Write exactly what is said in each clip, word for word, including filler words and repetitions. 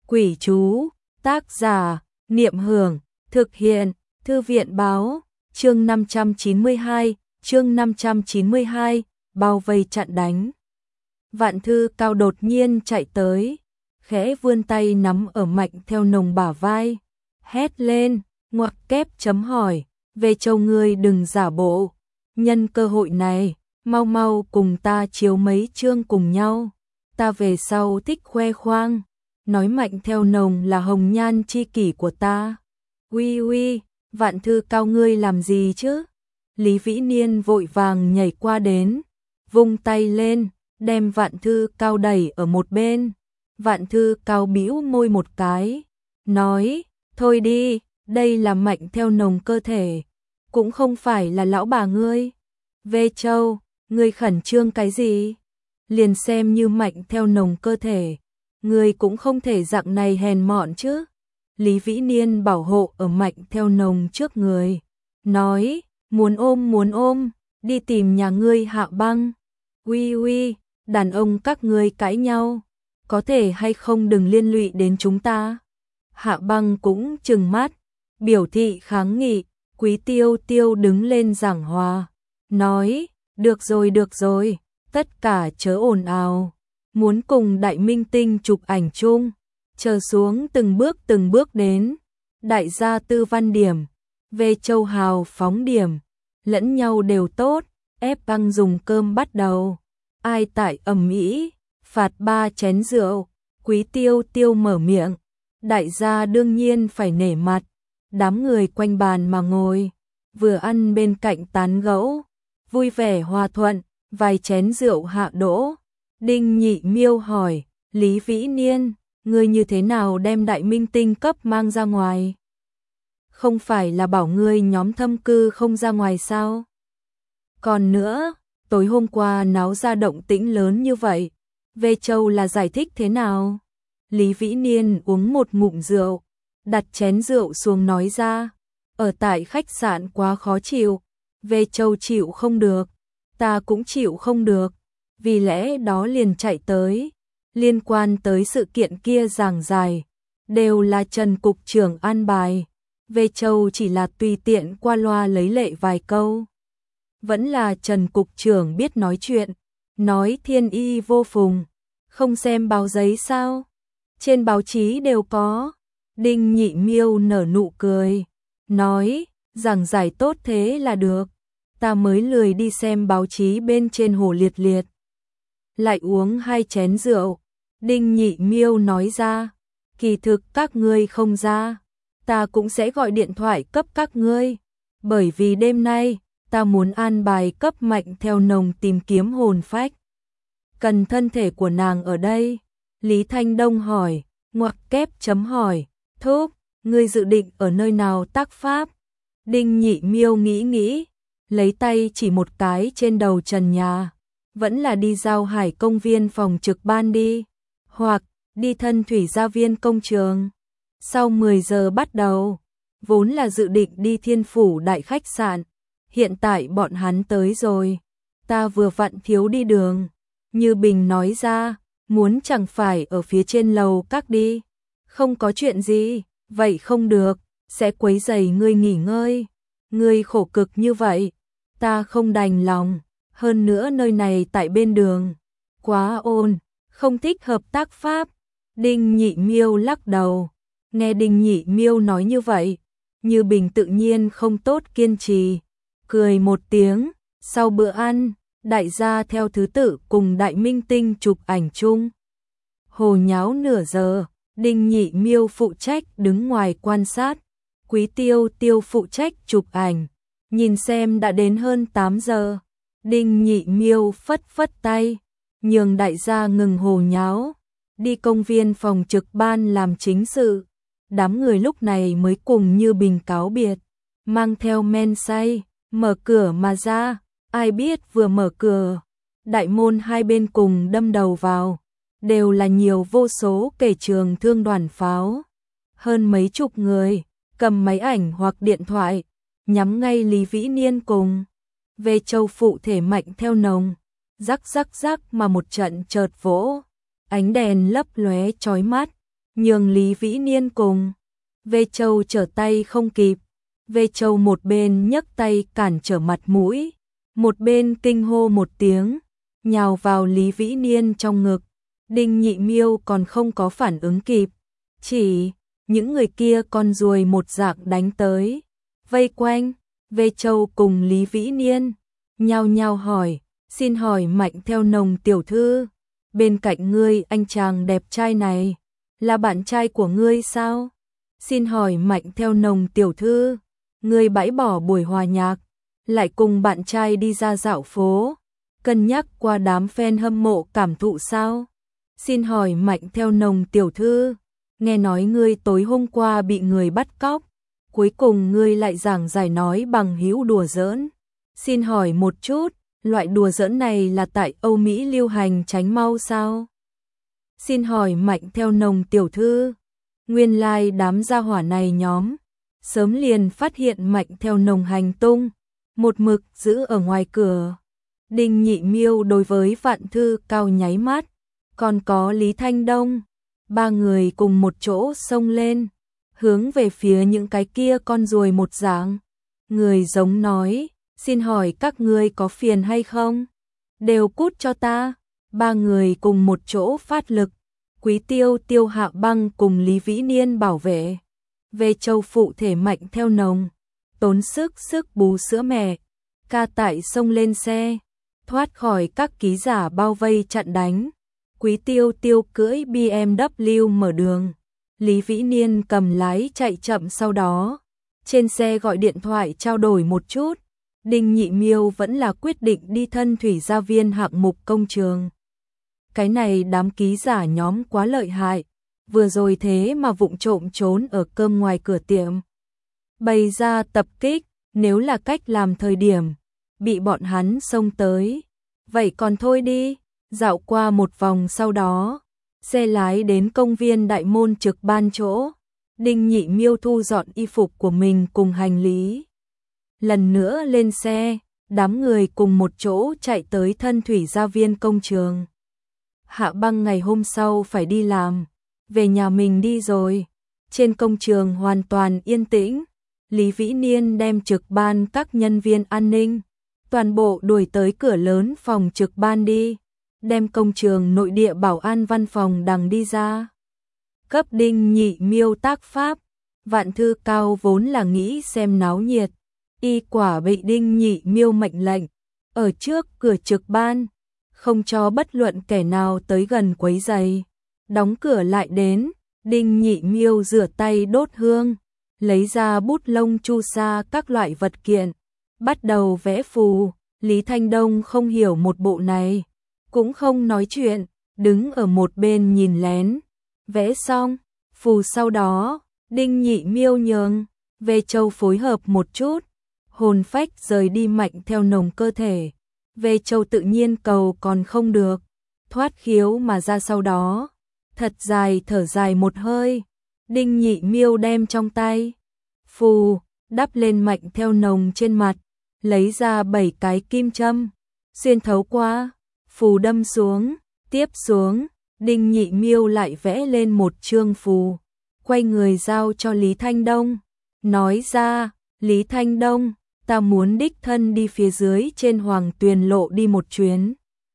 Quỷ chú, tác giả, Niệm Hưởng, thực hiện, Thư viện báo, chương năm trăm chín mươi hai, chương năm trăm chín mươi hai, bao vây chặn đánh. Vạn Thư Cao đột nhiên chạy tới, khẽ vươn tay nắm ở Mạnh Theo Nồng bả vai, hét lên, ngoặc kép chấm hỏi, về Châu ngươi đừng giả bộ, nhân cơ hội này, mau mau cùng ta chiếu mấy chương cùng nhau, ta về sau thích khoe khoang, nói Mạnh Theo Nồng là hồng nhan chi kỷ của ta. Uy uy, Vạn Thư Cao ngươi làm gì chứ? Lý Vĩ Niên vội vàng nhảy qua đến, vung tay lên, đem Vạn Thư Cao đẩy ở một bên. Vạn Thư Cao bĩu môi một cái, nói, thôi đi, đây là Mạnh Theo Nồng cơ thể, cũng không phải là lão bà ngươi. Vê Châu, ngươi khẩn trương cái gì? Liền xem như Mạnh Theo Nồng cơ thể, ngươi cũng không thể dạng này hèn mọn chứ. Lý Vĩ Niên bảo hộ ở Mạnh Theo Nồng trước người, nói, muốn ôm muốn ôm, đi tìm nhà ngươi Hạ Băng. Uy uy, đàn ông các ngươi cãi nhau, có thể hay không đừng liên lụy đến chúng ta. Hạ Băng cũng trừng mắt, biểu thị kháng nghị. Quý Tiêu Tiêu đứng lên giảng hòa, nói, được rồi được rồi, tất cả chớ ồn ào, muốn cùng Đại Minh Tinh chụp ảnh chung, chờ xuống từng bước từng bước đến. Đại gia tư văn điểm, về Châu hào phóng điểm, lẫn nhau đều tốt, ép Băng dùng cơm bắt đầu. Ai tại ầm ĩ, phạt ba chén rượu, Quý Tiêu Tiêu mở miệng, đại gia đương nhiên phải nể mặt. Đám người quanh bàn mà ngồi, vừa ăn bên cạnh tán gẫu, vui vẻ hòa thuận, vài chén rượu hạ đỗ. Đinh Nhị Miêu hỏi, Lý Vĩ Niên, ngươi như thế nào đem Đại Minh Tinh cấp mang ra ngoài? Không phải là bảo ngươi nhóm thâm cư không ra ngoài sao? Còn nữa, tối hôm qua náo ra động tĩnh lớn như vậy, Vê Châu là giải thích thế nào? Lý Vĩ Niên uống một ngụm rượu, đặt chén rượu xuống nói ra, ở tại khách sạn quá khó chịu, về Châu chịu không được, ta cũng chịu không được, vì lẽ đó liền chạy tới, liên quan tới sự kiện kia giảng dài, đều là Trần Cục trưởng an bài, về Châu chỉ là tùy tiện qua loa lấy lệ vài câu. Vẫn là Trần Cục trưởng biết nói chuyện, nói thiên y vô phùng, không xem báo giấy sao, trên báo chí đều có. Đinh Nhị Miêu nở nụ cười, nói, giảng giải tốt thế là được, ta mới lười đi xem báo chí bên trên hồ liệt liệt. Lại uống hai chén rượu, Đinh Nhị Miêu nói ra, kỳ thực các ngươi không ra, ta cũng sẽ gọi điện thoại cấp các ngươi, bởi vì đêm nay, ta muốn an bài cấp Mạnh Theo Nồng tìm kiếm hồn phách. Cần thân thể của nàng ở đây. Lý Thanh Đông hỏi, ngoặc kép chấm hỏi, thúc, ngươi dự định ở nơi nào tác pháp? Đinh Nhị Miêu nghĩ nghĩ, lấy tay chỉ một cái trên đầu trần nhà, vẫn là đi Giao Hải công viên phòng trực ban đi, hoặc đi Thân Thủy Gia viên công trường. Sau mười giờ bắt đầu, vốn là dự định đi Thiên Phủ đại khách sạn, hiện tại bọn hắn tới rồi, ta vừa vặn thiếu đi đường, Như Bình nói ra, muốn chẳng phải ở phía trên lầu các đi. Không có chuyện gì, vậy không được, sẽ quấy rầy ngươi nghỉ ngơi. Ngươi khổ cực như vậy, ta không đành lòng, hơn nữa nơi này tại bên đường, quá ồn, không thích hợp tác pháp. Đinh Nhị Miêu lắc đầu, nghe Đinh Nhị Miêu nói như vậy, Như Bình tự nhiên không tốt kiên trì, cười một tiếng. Sau bữa ăn, đại gia theo thứ tự cùng Đại Minh Tinh chụp ảnh chung. Hồ nháo nửa giờ, Đinh Nhị Miêu phụ trách đứng ngoài quan sát, Quý Tiêu Tiêu phụ trách chụp ảnh. Nhìn xem đã đến hơn tám giờ, Đinh Nhị Miêu phất phất tay, nhường đại gia ngừng hồ nháo, đi công viên phòng trực ban làm chính sự. Đám người lúc này mới cùng Như Bình cáo biệt, mang theo men say, mở cửa mà ra, ai biết vừa mở cửa, đại môn hai bên cùng đâm đầu vào, đều là nhiều vô số kẻ trường thương đoàn pháo, hơn mấy chục người, cầm máy ảnh hoặc điện thoại, nhắm ngay Lý Vĩ Niên cùng Về Châu phụ thể Mạnh Theo Nồng, rắc rắc rắc mà một trận chợt vỗ, ánh đèn lấp lóe chói mắt, nhường Lý Vĩ Niên cùng Vê Châu trở tay không kịp. Vê Châu một bên nhấc tay cản trở mặt mũi, một bên kinh hô một tiếng, nhào vào Lý Vĩ Niên trong ngực. Đinh Nhị Miêu còn không có phản ứng kịp, chỉ những người kia con ruồi một dạng đánh tới, vây quanh Vê Châu cùng Lý Vĩ Niên, nhao nhao hỏi, xin hỏi Mạnh Theo Nồng tiểu thư, bên cạnh ngươi anh chàng đẹp trai này là bạn trai của ngươi sao? Xin hỏi Mạnh Theo Nồng tiểu thư, ngươi bãi bỏ buổi hòa nhạc, lại cùng bạn trai đi ra dạo phố, cân nhắc qua đám fan hâm mộ cảm thụ sao? Xin hỏi Mạnh Theo Nồng tiểu thư, nghe nói ngươi tối hôm qua bị người bắt cóc, cuối cùng ngươi lại giảng giải nói bằng hữu đùa giỡn. Xin hỏi một chút, loại đùa giỡn này là tại Âu Mỹ lưu hành tránh mau sao? Xin hỏi Mạnh Theo Nồng tiểu thư, nguyên lai like đám gia hỏa này nhóm sớm liền phát hiện Mạnh Theo Nồng hành tung, một mực giữ ở ngoài cửa. Đinh Nhị Miêu đối với Vạn Thư Cao nháy mắt, còn có Lý Thanh Đông, ba người cùng một chỗ xông lên, hướng về phía những cái kia con ruồi một dạng. Người giống nói, xin hỏi các ngươi có phiền hay không? Đều cút cho ta. Ba người cùng một chỗ phát lực, Quý Tiêu, Tiêu Hạ Băng cùng Lý Vĩ Niên bảo vệ. Vê Châu phụ thể Mạnh Theo Nồng, tốn sức sức bú sữa mẹ, ca tại xông lên xe, thoát khỏi các ký giả bao vây chặn đánh. Quý Tiêu Tiêu cưỡi bê em vê mở đường, Lý Vĩ Niên cầm lái chạy chậm sau đó. Trên xe gọi điện thoại trao đổi một chút, Đinh Nhị Miêu vẫn là quyết định đi thân thủy gia viên hạng mục công trường. Cái này đám ký giả nhóm quá lợi hại, vừa rồi thế mà vụng trộm trốn ở cơm ngoài cửa tiệm. Bày ra tập kích, nếu là cách làm thời điểm, bị bọn hắn xông tới. Vậy còn thôi đi, dạo qua một vòng sau đó, xe lái đến công viên đại môn trực ban chỗ. Đinh Nhị Miêu thu dọn y phục của mình cùng hành lý. Lần nữa lên xe, đám người cùng một chỗ chạy tới thân thủy gia viên công trường. Hạ Băng ngày hôm sau phải đi làm, về nhà mình đi rồi. Trên công trường hoàn toàn yên tĩnh, Lý Vĩ Niên đem trực ban các nhân viên an ninh, toàn bộ đuổi tới cửa lớn phòng trực ban đi, đem công trường nội địa bảo an văn phòng đằng đi ra. Cấp Đinh Nhị Miêu tác pháp, Vạn Thư Cao vốn là nghĩ xem náo nhiệt, y quả bị Đinh Nhị Miêu mệnh lệnh, ở trước cửa trực ban, không cho bất luận kẻ nào tới gần quấy rầy. Đóng cửa lại đến, Đinh Nhị Miêu rửa tay đốt hương, lấy ra bút lông chu sa các loại vật kiện, bắt đầu vẽ phù. Lý Thanh Đông không hiểu một bộ này, cũng không nói chuyện, đứng ở một bên nhìn lén. Vẽ xong, phù sau đó, Đinh Nhị Miêu nhường Vê Châu phối hợp một chút, hồn phách rời đi Mạnh Theo Nồng cơ thể. Vê Châu tự nhiên cầu còn không được, thoát khiếu mà ra sau đó, thật dài thở dài một hơi. Đinh Nhị Miêu đem trong tay phù đắp lên Mạnh Theo Nồng trên mặt, lấy ra bảy cái kim châm, xuyên thấu qua, phù đâm xuống, tiếp xuống, Đinh Nhị Miêu lại vẽ lên một chương phù, quay người giao cho Lý Thanh Đông, nói ra, Lý Thanh Đông, ta muốn đích thân đi phía dưới trên Hoàng Tuyền Lộ đi một chuyến.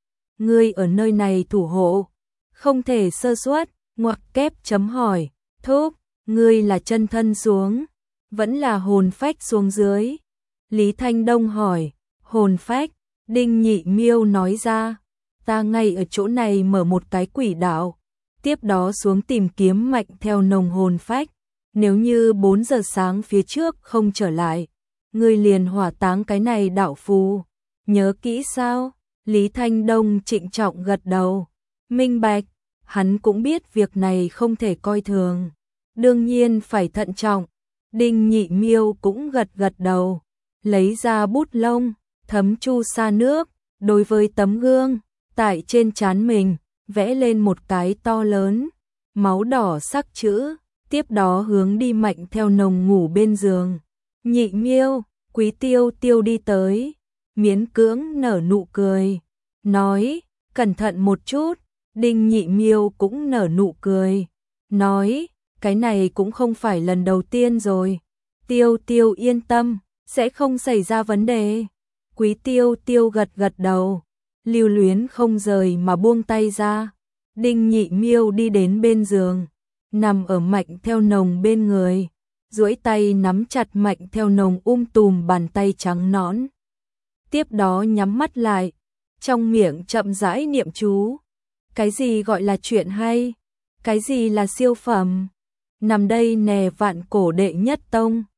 Ngươi ở nơi này thủ hộ, không thể sơ suất. Ngoặc kép chấm hỏi, thúc, ngươi là chân thân xuống, vẫn là hồn phách xuống dưới? Lý Thanh Đông hỏi, hồn phách. Đinh Nhị Miêu nói ra, ta ngay ở chỗ này mở một cái quỷ đạo, tiếp đó xuống tìm kiếm Mạnh Theo Nồng hồn phách. Nếu như bốn giờ sáng phía trước không trở lại, ngươi liền hỏa táng cái này đạo phù. Nhớ kỹ sao? Lý Thanh Đông trịnh trọng gật đầu. Minh bạch, hắn cũng biết việc này không thể coi thường, đương nhiên phải thận trọng. Đinh Nhị Miêu cũng gật gật đầu, lấy ra bút lông, thấm chu sa nước, đối với tấm gương, tại trên trán mình, vẽ lên một cái to lớn, máu đỏ sắc chữ, tiếp đó hướng đi Mạnh Theo Nồng ngủ bên giường. Nhị Miêu, Quý Tiêu Tiêu đi tới, miễn cưỡng nở nụ cười, nói, cẩn thận một chút. Đinh Nhị Miêu cũng nở nụ cười, nói, cái này cũng không phải lần đầu tiên rồi. Tiêu Tiêu yên tâm, sẽ không xảy ra vấn đề. Quý Tiêu Tiêu gật gật đầu, lưu luyến không rời mà buông tay ra. Đinh Nhị Miêu đi đến bên giường, nằm ở Mạnh Theo Nồng bên người, duỗi tay nắm chặt Mạnh Theo Nồng um tùm bàn tay trắng nõn. Tiếp đó nhắm mắt lại, trong miệng chậm rãi niệm chú. Cái gì gọi là chuyện hay? Cái gì là siêu phẩm? Nằm đây nè vạn cổ đệ nhất tông.